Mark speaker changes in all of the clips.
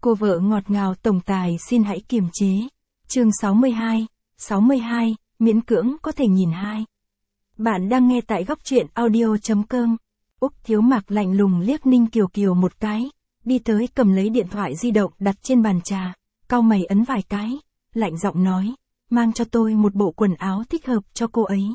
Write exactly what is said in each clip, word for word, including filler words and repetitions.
Speaker 1: Cô vợ ngọt ngào tổng tài xin hãy kiềm chế. Chương sáu mươi hai, sáu mươi hai, miễn cưỡng có thể nhìn hai. Bạn đang nghe tại góc truyện audio chấm com. Úc Thiếu Mạc lạnh lùng liếc Ninh Kiều Kiều một cái, đi tới cầm lấy điện thoại di động đặt trên bàn trà, cau mày ấn vài cái, lạnh giọng nói, mang cho tôi một bộ quần áo thích hợp cho cô ấy.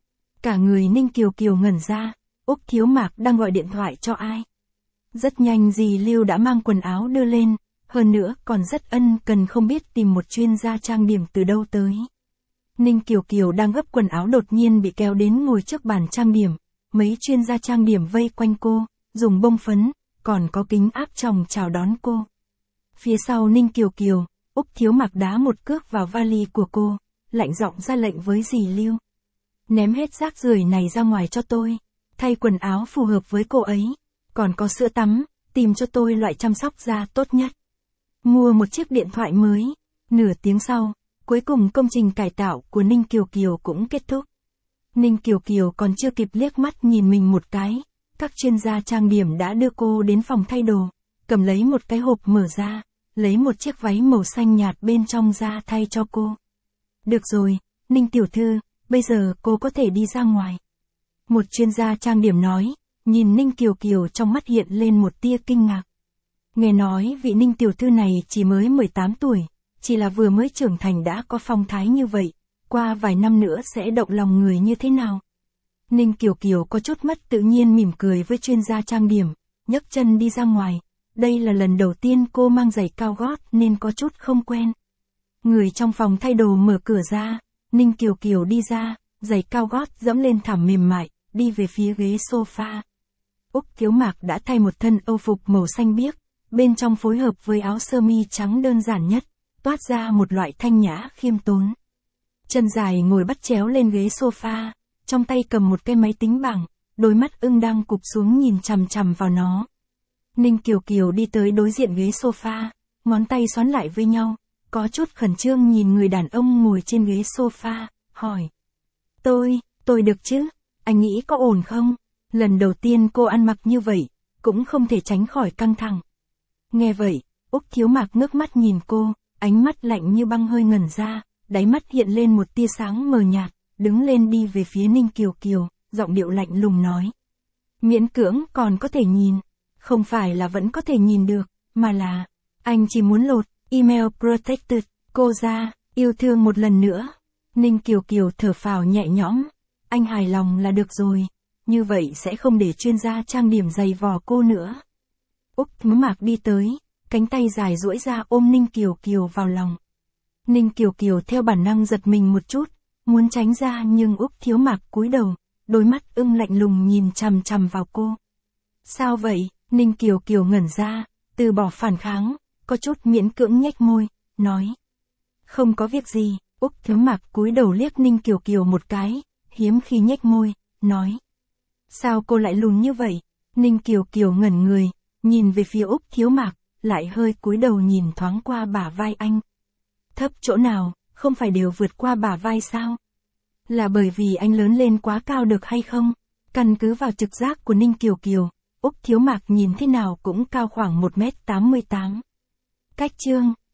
Speaker 1: Cả người Ninh Kiều Kiều ngẩn ra, Úc Thiếu Mạc đang gọi điện thoại cho ai? Rất nhanh dì Lưu đã mang quần áo đưa lên, hơn nữa còn rất ân cần không biết tìm một chuyên gia trang điểm từ đâu tới. Ninh Kiều Kiều đang gấp quần áo đột nhiên bị kéo đến ngồi trước bàn trang điểm, mấy chuyên gia trang điểm vây quanh cô, dùng bông phấn, còn có kính áp tròng chào đón cô. Phía sau Ninh Kiều Kiều, Úc Thiếu Mạc đá một cước vào vali của cô, lạnh giọng ra lệnh với dì Lưu. Ném hết rác rưởi này ra ngoài cho tôi, thay quần áo phù hợp với cô ấy, còn có sữa tắm, tìm cho tôi loại chăm sóc da tốt nhất. Mua một chiếc điện thoại mới. Nửa tiếng sau, cuối cùng công trình cải tạo của Ninh Kiều Kiều cũng kết thúc. Ninh Kiều Kiều còn chưa kịp liếc mắt nhìn mình một cái, các chuyên gia trang điểm đã đưa cô đến phòng thay đồ, cầm lấy một cái hộp mở ra, lấy một chiếc váy màu xanh nhạt bên trong ra thay cho cô. Được rồi, Ninh tiểu thư, bây giờ cô có thể đi ra ngoài. Một chuyên gia trang điểm nói, nhìn Ninh Kiều Kiều trong mắt hiện lên một tia kinh ngạc. Nghe nói vị Ninh tiểu thư này chỉ mới mười tám tuổi, chỉ là vừa mới trưởng thành đã có phong thái như vậy, qua vài năm nữa sẽ động lòng người như thế nào? Ninh Kiều Kiều có chút mất tự nhiên mỉm cười với chuyên gia trang điểm, nhấc chân đi ra ngoài. Đây là lần đầu tiên cô mang giày cao gót nên có chút không quen. Người trong phòng thay đồ mở cửa ra, Ninh Kiều Kiều đi ra, giày cao gót dẫm lên thảm mềm mại, đi về phía ghế sofa. Úc Thiếu Mạc đã thay một thân âu phục màu xanh biếc, bên trong phối hợp với áo sơ mi trắng đơn giản nhất, toát ra một loại thanh nhã khiêm tốn. Chân dài ngồi bắt chéo lên ghế sofa, trong tay cầm một cái máy tính bảng, đôi mắt ưng đang cụp xuống nhìn chằm chằm vào nó. Ninh Kiều Kiều đi tới đối diện ghế sofa, ngón tay xoắn lại với nhau, có chút khẩn trương nhìn người đàn ông ngồi trên ghế sofa, hỏi. Tôi, tôi được chứ, anh nghĩ có ổn không? Lần đầu tiên cô ăn mặc như vậy, cũng không thể tránh khỏi căng thẳng. Nghe vậy, Úc Thiếu Mạc ngước mắt nhìn cô, ánh mắt lạnh như băng hơi ngẩn ra, đáy mắt hiện lên một tia sáng mờ nhạt, đứng lên đi về phía Ninh Kiều Kiều, giọng điệu lạnh lùng nói. Miễn cưỡng còn có thể nhìn, không phải là vẫn có thể nhìn được, mà là, anh chỉ muốn lột, email protected, cô ra, yêu thương một lần nữa. Ninh Kiều Kiều thở phào nhẹ nhõm, anh hài lòng là được rồi, như vậy sẽ không để chuyên gia trang điểm giày vò cô nữa. Úc Thiếu Mạc đi tới, cánh tay dài duỗi ra ôm Ninh Kiều Kiều vào lòng. Ninh Kiều Kiều theo bản năng giật mình một chút, muốn tránh ra nhưng Úc Thiếu Mạc cúi đầu, đôi mắt ưng lạnh lùng nhìn chằm chằm vào cô. Sao vậy? Ninh Kiều Kiều ngẩn ra, từ bỏ phản kháng, có chút miễn cưỡng nhếch môi, nói. Không có việc gì. Úc Thiếu Mạc cúi đầu liếc Ninh Kiều Kiều một cái, hiếm khi nhếch môi, nói. Sao cô lại lùn như vậy? Ninh Kiều Kiều ngẩn người, nhìn về phía Úc Thiếu Mạc, lại hơi cúi đầu nhìn thoáng qua bả vai anh. Thấp chỗ nào, không phải đều vượt qua bả vai sao? Là bởi vì anh lớn lên quá cao được hay không? Căn cứ vào trực giác của Ninh Kiều Kiều, Úc Thiếu Mạc nhìn thế nào cũng cao khoảng một mét tám mươi tám. Cách chương